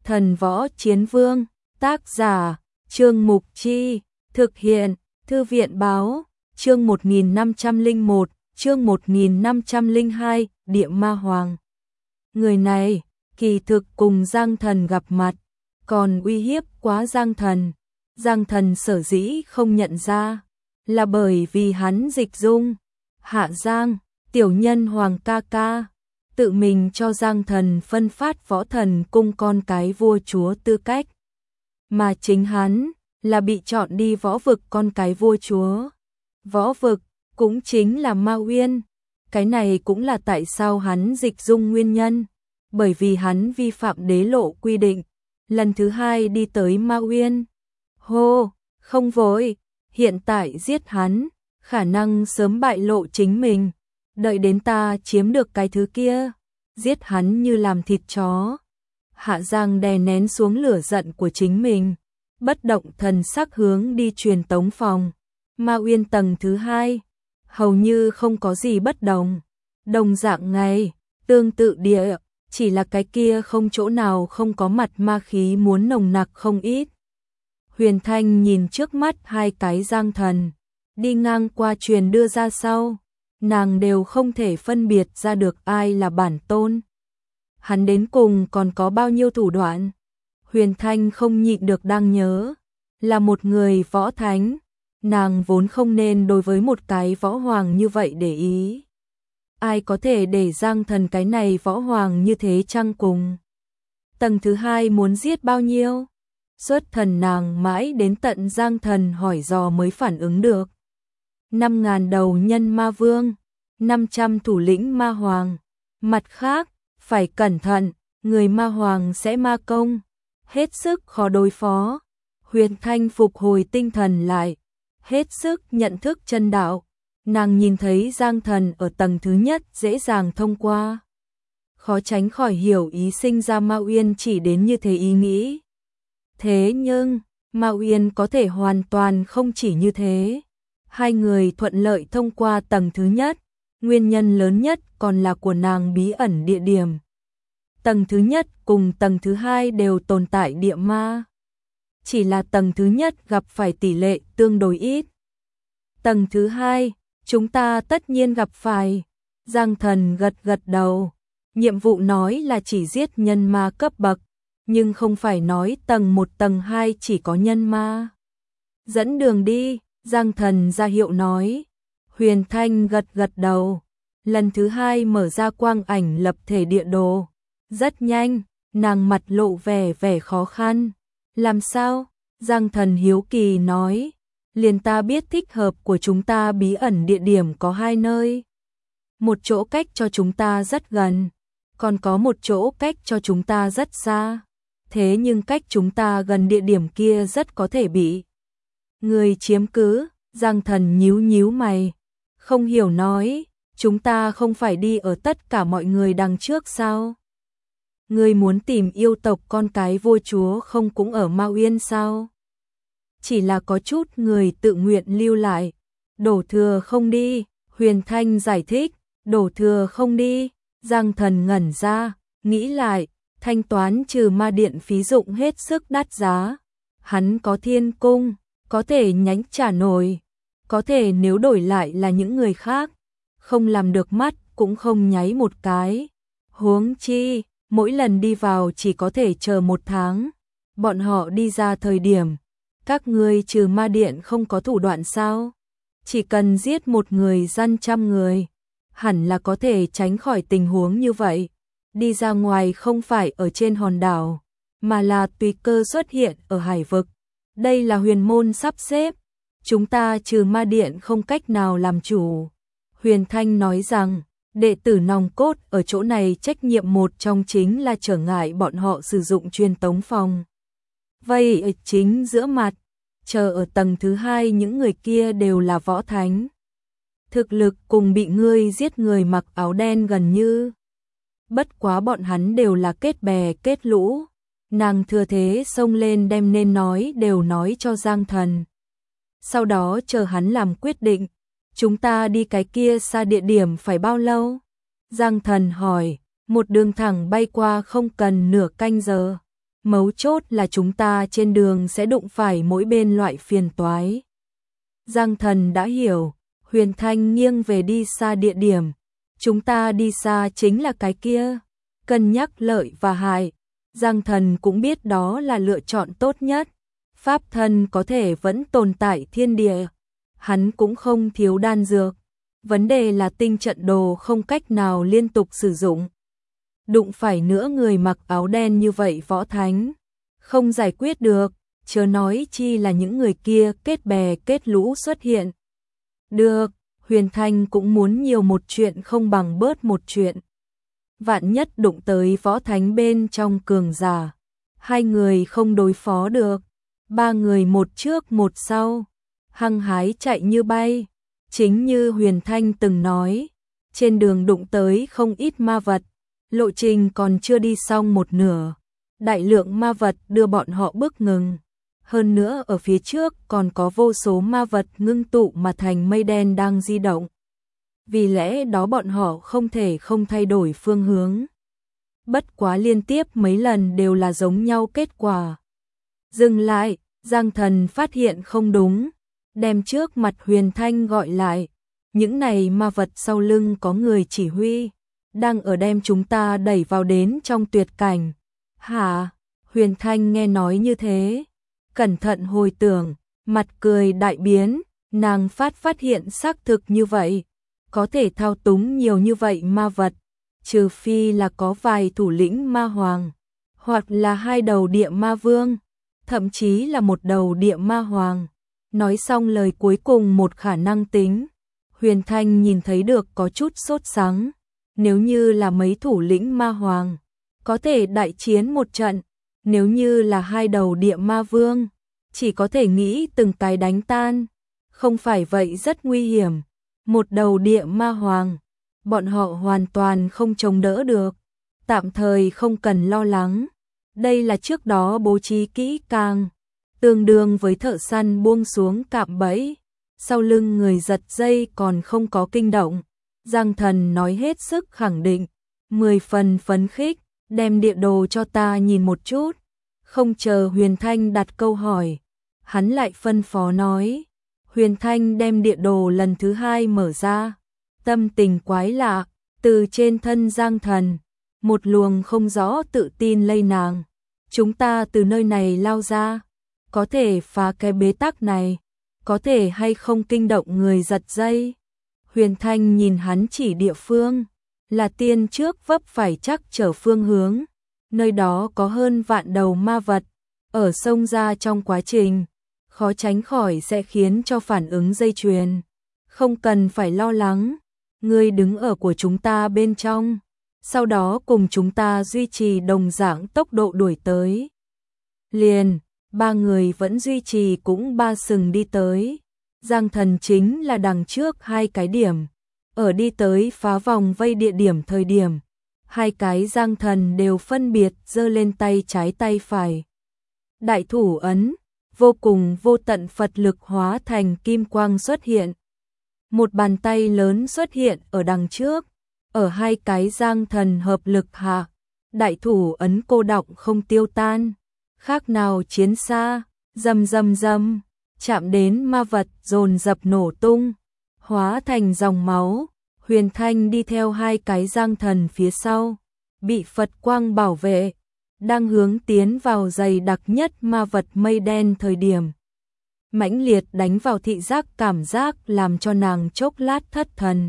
Thần Võ Chiến Vương, tác giả, Trương Mục Chi, thực hiện, Thư viện báo, chương 1501, chương 1502, Địa Ma Hoàng. Người này, kỳ thực cùng Giang Thần gặp mặt, còn uy hiếp quá Giang Thần. Giang Thần sở dĩ không nhận ra, là bởi vì hắn dịch dung. Hạ Giang, tiểu nhân Hoàng ca ca, tự mình cho Giang Thần phân phát Võ Thần cung con cái vua chúa tư cách. Mà chính hắn, là bị chọn đi võ vực con cái vua chúa. Võ vực, cũng chính là Ma Uyên. Cái này cũng là tại sao hắn dịch dung nguyên nhân. Bởi vì hắn vi phạm đế lộ quy định. Lần thứ hai đi tới Ma Uyên. Hô, không vội, hiện tại giết hắn, khả năng sớm bại lộ chính mình. Đợi đến ta chiếm được cái thứ kia, giết hắn như làm thịt chó. Hạ Giang đè nén xuống lửa giận của chính mình, bất động thần sắc hướng đi truyền tống phòng. Ma Uyên tầng thứ hai, hầu như không có gì bất đồng. Đồng dạng ngày, tương tự địa, chỉ là cái kia không chỗ nào không có mặt ma khí muốn nồng nặc không ít. Huyền Thanh nhìn trước mắt hai cái Giang Thần, đi ngang qua truyền đưa ra sau, nàng đều không thể phân biệt ra được ai là bản tôn. Hắn đến cùng còn có bao nhiêu thủ đoạn? Huyền Thanh không nhịn được đang nhớ, là một người võ thánh, nàng vốn không nên đối với một cái võ hoàng như vậy để ý. Ai có thể để Giang Thần cái này võ hoàng như thế chăng cùng? Tầng thứ hai muốn giết bao nhiêu? Xuất thần nàng mãi đến tận Giang Thần hỏi dò mới phản ứng được. 5.000 đầu nhân ma vương, 500 thủ lĩnh ma hoàng. Mặt khác, phải cẩn thận, người ma hoàng sẽ ma công, hết sức khó đối phó. Huyền Thanh phục hồi tinh thần lại, hết sức nhận thức chân đạo. Nàng nhìn thấy Giang Thần ở tầng thứ nhất dễ dàng thông qua, khó tránh khỏi hiểu ý sinh ra Ma Uyên chỉ đến như thế ý nghĩ. Thế nhưng, Ma Uyên có thể hoàn toàn không chỉ như thế. Hai người thuận lợi thông qua tầng thứ nhất, nguyên nhân lớn nhất còn là của nàng bí ẩn địa điểm. Tầng thứ nhất cùng tầng thứ hai đều tồn tại địa ma. Chỉ là tầng thứ nhất gặp phải tỷ lệ tương đối ít. Tầng thứ hai, chúng ta tất nhiên gặp phải. Giang Thần gật gật đầu. Nhiệm vụ nói là chỉ giết nhân ma cấp bậc, nhưng không phải nói tầng 1 tầng 2 chỉ có nhân ma. Dẫn đường đi, Giang Thần ra hiệu nói. Huyền Thanh gật gật đầu. Lần thứ hai mở ra quang ảnh lập thể địa đồ. Rất nhanh, nàng mặt lộ vẻ khó khăn. Làm sao? Giang Thần hiếu kỳ nói. Liền ta biết thích hợp của chúng ta bí ẩn địa điểm có hai nơi. Một chỗ cách cho chúng ta rất gần, còn có một chỗ cách cho chúng ta rất xa. Thế nhưng cách chúng ta gần địa điểm kia rất có thể bị người chiếm cứ. Giang Thần nhíu mày, không hiểu nói, chúng ta không phải đi ở tất cả mọi người đằng trước sao? Người muốn tìm yêu tộc con cái vua chúa không cũng ở Ma Uyên sao? Chỉ là có chút người tự nguyện lưu lại. Đổ thừa không đi, Huyền Thanh giải thích, đổ thừa không đi. Giang Thần ngẩn ra, nghĩ lại, thanh toán trừ ma điện phí dụng hết sức đắt giá. Hắn có thiên cung, có thể nhánh trả nổi, có thể nếu đổi lại là những người khác, không làm được mắt cũng không nháy một cái. Huống chi, mỗi lần đi vào chỉ có thể chờ 1 tháng. Bọn họ đi ra thời điểm, các ngươi trừ ma điện không có thủ đoạn sao? Chỉ cần giết một người dân 100 người, hẳn là có thể tránh khỏi tình huống như vậy. Đi ra ngoài không phải ở trên hòn đảo, mà là tùy cơ xuất hiện ở hải vực. Đây là huyền môn sắp xếp, chúng ta trừ ma điện không cách nào làm chủ. Huyền Thanh nói rằng, đệ tử nòng cốt ở chỗ này trách nhiệm một trong chính là trở ngại bọn họ sử dụng truyền tống phòng. Vậy ở chính giữa mặt, chờ ở tầng thứ hai những người kia đều là võ thánh. Thực lực cùng bị ngươi giết người mặc áo đen gần như. Bất quá bọn hắn đều là kết bè kết lũ. Nàng thừa thế xông lên đem nên nói đều nói cho Giang Thần. Sau đó chờ hắn làm quyết định. Chúng ta đi cái kia xa địa điểm phải bao lâu? Giang Thần hỏi. Một đường thẳng bay qua không cần nửa canh giờ. Mấu chốt là chúng ta trên đường sẽ đụng phải mỗi bên loại phiền toái. Giang Thần đã hiểu, Huyền Thanh nghiêng về đi xa địa điểm. Chúng ta đi xa chính là cái kia. Cân nhắc lợi và hại. Giang Thần cũng biết đó là lựa chọn tốt nhất. Pháp thân có thể vẫn tồn tại thiên địa. Hắn cũng không thiếu đan dược. Vấn đề là tinh trận đồ không cách nào liên tục sử dụng. Đụng phải nữa người mặc áo đen như vậy võ thánh. Không giải quyết được, chớ nói chi là những người kia kết bè kết lũ xuất hiện. Được, Huyền Thanh cũng muốn nhiều một chuyện không bằng bớt một chuyện. Vạn nhất đụng tới võ thánh bên trong cường giả. Hai người không đối phó được. Ba người một trước một sau. Hăng hái chạy như bay. Chính như Huyền Thanh từng nói. Trên đường đụng tới không ít ma vật. Lộ trình còn chưa đi xong một nửa. Đại lượng ma vật đưa bọn họ bước ngừng. Hơn nữa ở phía trước còn có vô số ma vật ngưng tụ mà thành mây đen đang di động. Vì lẽ đó bọn họ không thể không thay đổi phương hướng. Bất quá liên tiếp mấy lần đều là giống nhau kết quả. Dừng lại, Giang Thần phát hiện không đúng. Đem trước mặt Huyền Thanh gọi lại. Những này ma vật sau lưng có người chỉ huy. Đang ở đem chúng ta đẩy vào đến trong tuyệt cảnh. Hả? Huyền Thanh nghe nói như thế. Cẩn thận hồi tưởng, mặt cười đại biến. Nàng phát hiện xác thực như vậy. Có thể thao túng nhiều như vậy ma vật. Trừ phi là có vài thủ lĩnh ma hoàng. Hoặc là hai đầu địa ma vương. Thậm chí là một đầu địa ma hoàng. Nói xong lời cuối cùng một khả năng tính. Huyền Thanh nhìn thấy được có chút sốt sắng. Nếu như là mấy thủ lĩnh ma hoàng, có thể đại chiến một trận. Nếu như là hai đầu địa ma vương, chỉ có thể nghĩ từng cái đánh tan. Không phải vậy rất nguy hiểm. Một đầu địa ma hoàng, bọn họ hoàn toàn không chống đỡ được. Tạm thời không cần lo lắng. Đây là trước đó bố trí kỹ càng. Tương đương với thợ săn buông xuống cạm bẫy. Sau lưng người giật dây còn không có kinh động. Giang Thần nói hết sức khẳng định. 10 phần phấn khích, đem địa đồ cho ta nhìn một chút. Không chờ Huyền Thanh đặt câu hỏi. Hắn lại phân phó nói. Huyền Thanh đem địa đồ lần thứ hai mở ra. Tâm tình quái lạ, từ trên thân Giang Thần. Một luồng không rõ tự tin lây nàng. Chúng ta từ nơi này lao ra. Có thể phá cái bế tắc này. Có thể hay không kinh động người giật dây. Huyền Thanh nhìn hắn chỉ địa phương. Là tiên trước vấp phải chắc trở phương hướng. Nơi đó có hơn vạn đầu ma vật. Ở sông ra trong quá trình. Khó tránh khỏi sẽ khiến cho phản ứng dây chuyền. Không cần phải lo lắng. Ngươi đứng ở của chúng ta bên trong. Sau đó cùng chúng ta duy trì đồng dạng tốc độ đuổi tới. Liền, ba người vẫn duy trì cũng ba sừng đi tới. Giang Thần chính là đằng trước hai cái điểm. Ở đi tới phá vòng vây địa điểm thời điểm. Hai cái Giang Thần đều phân biệt giơ lên tay trái tay phải. Đại thủ ấn, vô cùng vô tận Phật lực hóa thành kim quang xuất hiện. Một bàn tay lớn xuất hiện ở đằng trước. Ở hai cái Giang Thần hợp lực hạ. Đại thủ ấn cô đọng không tiêu tan. Khác nào chiến xa, rầm rầm rầm, chạm đến ma vật dồn dập nổ tung, hóa thành dòng máu. Huyền Thanh đi theo hai cái Giang Thần phía sau, bị Phật quang bảo vệ, đang hướng tiến vào dày đặc nhất ma vật mây đen thời điểm. Mãnh liệt đánh vào thị giác cảm giác làm cho nàng chốc lát thất thần.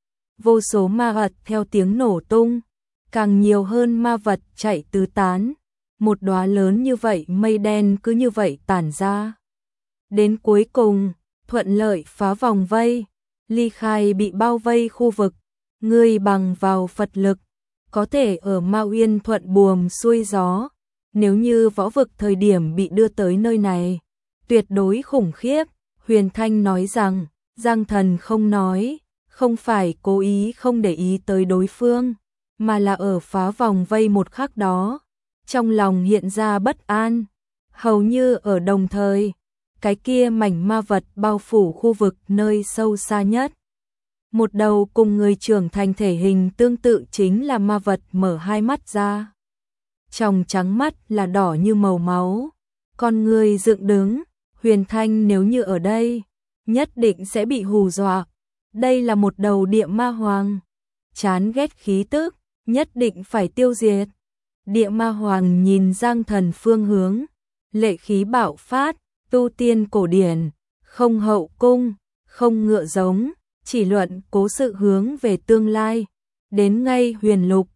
Vô số ma vật theo tiếng nổ tung, càng nhiều hơn ma vật chạy tứ tán. Một đóa lớn như vậy mây đen cứ như vậy tản ra. Đến cuối cùng, thuận lợi phá vòng vây, ly khai bị bao vây khu vực. Ngươi bằng vào Phật lực, có thể ở Ma Uyên thuận buồm xuôi gió. Nếu như võ vực thời điểm bị đưa tới nơi này, tuyệt đối khủng khiếp. Huyền Thanh nói rằng, Giang Thần không nói, không phải cố ý không để ý tới đối phương, mà là ở phá vòng vây một khắc đó. Trong lòng hiện ra bất an, hầu như ở đồng thời, cái kia mảnh ma vật bao phủ khu vực nơi sâu xa nhất. Một đầu cùng người trưởng thành thể hình tương tự chính là ma vật mở hai mắt ra. tròng trắng mắt là đỏ như màu máu, con người dựng đứng, Huyền Thanh nếu như ở đây, nhất định sẽ bị hù dọa. Đây là một đầu địa ma hoàng, chán ghét khí tức, nhất định phải tiêu diệt. Địa ma hoàng nhìn Giang Thần phương hướng, lệ khí bạo phát, tu tiên cổ điển, không hậu cung, không ngựa giống, chỉ luận cố sự hướng về tương lai. Đến ngay Huyền Lục,